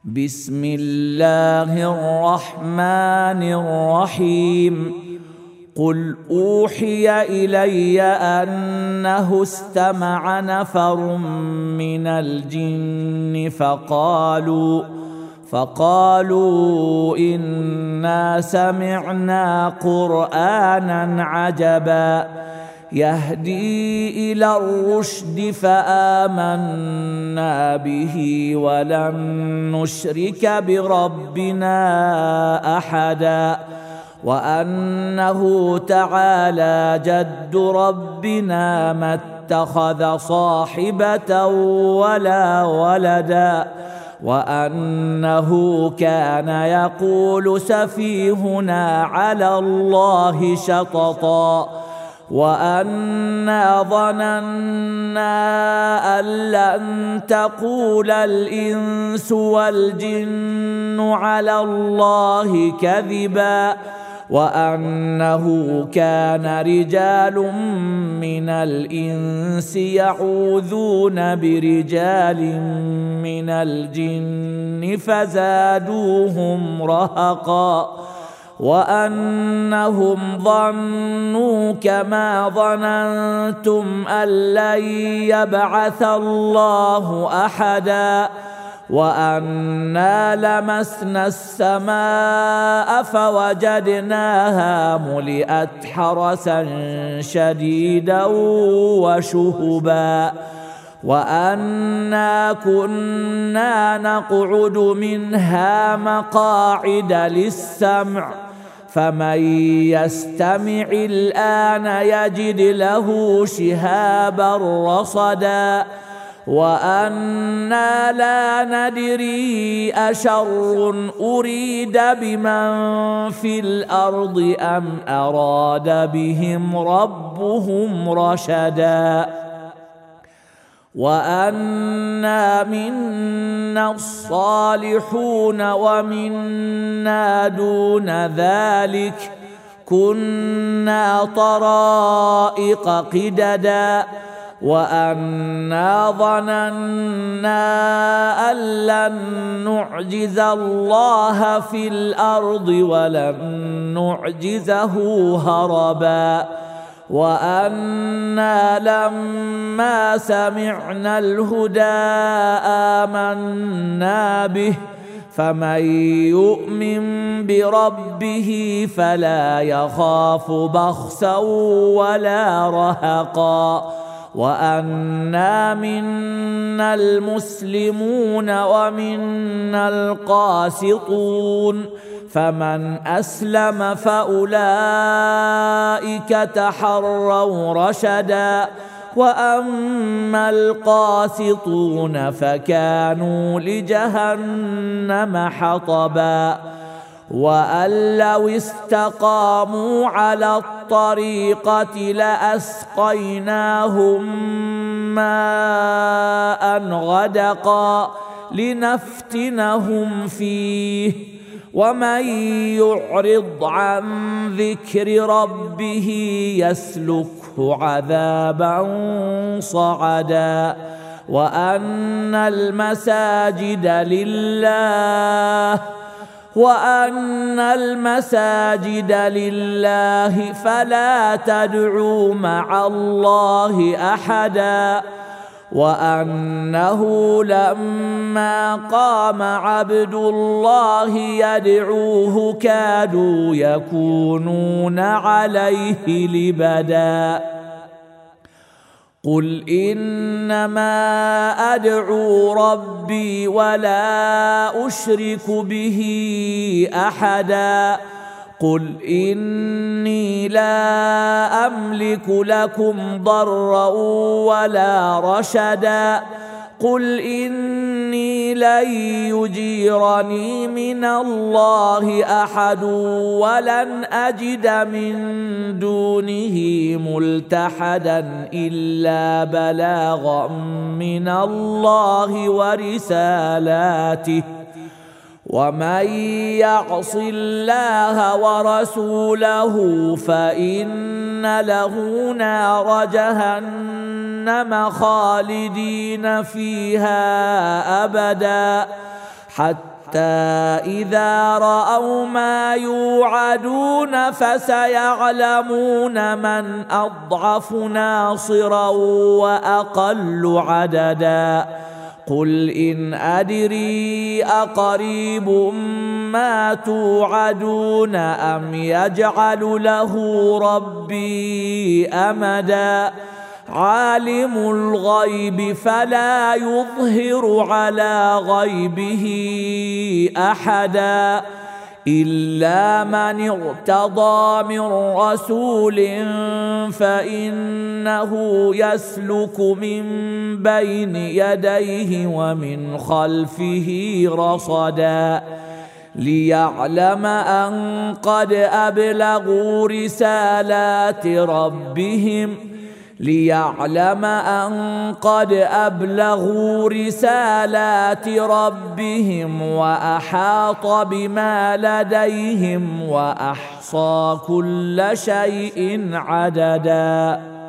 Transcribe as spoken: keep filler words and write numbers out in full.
بسم الله الرحمن الرحيم. قل أوحي إلي أنه استمع نفر من الجن فقالوا فقالوا إنا سمعنا قرآنا عجبا يهدي إلى الرشد فآمنا به ولن نشرك بربنا أحدا وأنه تعالى جد ربنا ما اتخذ صاحبة ولا ولدا وأنه كان يقول سفيهنا على الله شططا وأنا ظننا أن لن تقول الإنس والجن على الله كذبا وأنه كان رجال من الإنس يعوذون برجال من الجن فزادوهم رهقا وأنهم ظنوا كما ظننتم أن لن يبعث الله أحدا وأنا لمسنا السماء فوجدناها ملئت حرسا شديدا وشهبا وأنا كنا نقعد منها مقاعد للسمع فمن يستمع الآن يجد له شهابا رصدا وأنا لا ندري أشر أريد بمن في الأرض أم أراد بهم ربهم رشدا وأنا منا الصالحون ومنا دون ذلك كنا طرائق قددا وأنا ظننا أن لن نعجز الله في الأرض ولن نعجزه هربا وأنا لما سمعنا الهدى آمنا به فمن يؤمن بربه فلا يخاف بخسا ولا رهقا وأنا منا المسلمون ومنا القاسطون فمن أسلم فأولئك تحروا رشدا وأما القاسطون فكانوا لجهنم حطبا وأن لو استقاموا على الطريقة لأسقيناهم ماء غدقا لنفتنهم فيه ومن يعرض عن ذكر ربه يسلكه عذابا صعدا وأن المساجد لله وأن المساجد لله فلا تدعوا مع الله أحدا وأنه لما قام عبد الله يدعوه كادوا يكونون عليه لبدا قل إنما أدعو ربي ولا أشرك به أحدا قل إني لا أملك لكم ضرا ولا رشدا قل إني لن يجيرني من الله أحد ولن أجد من دونه ملتحدا إلا بلاغا من الله ورسالاته ومن يعص الله ورسوله فإن له نار جهنم خالدين فيها أبدا حتى إذا رأوا ما يوعدون فسيعلمون من أضعف ناصرا وأقل عددا قل إن أدري أقريب ما توعدون أم يجعل له ربي أمدا عالم الغيب فلا يظهر على غيبه أحدا إلا من ارتضى من رسول فإنه يسلك من بين يديه ومن خلفه رصدا ليعلم أن قد أبلغوا رسالات ربهم ليعلم أن قد أبلغوا رسالات ربهم وأحاط بما لديهم وأحصى كل شيء عددا.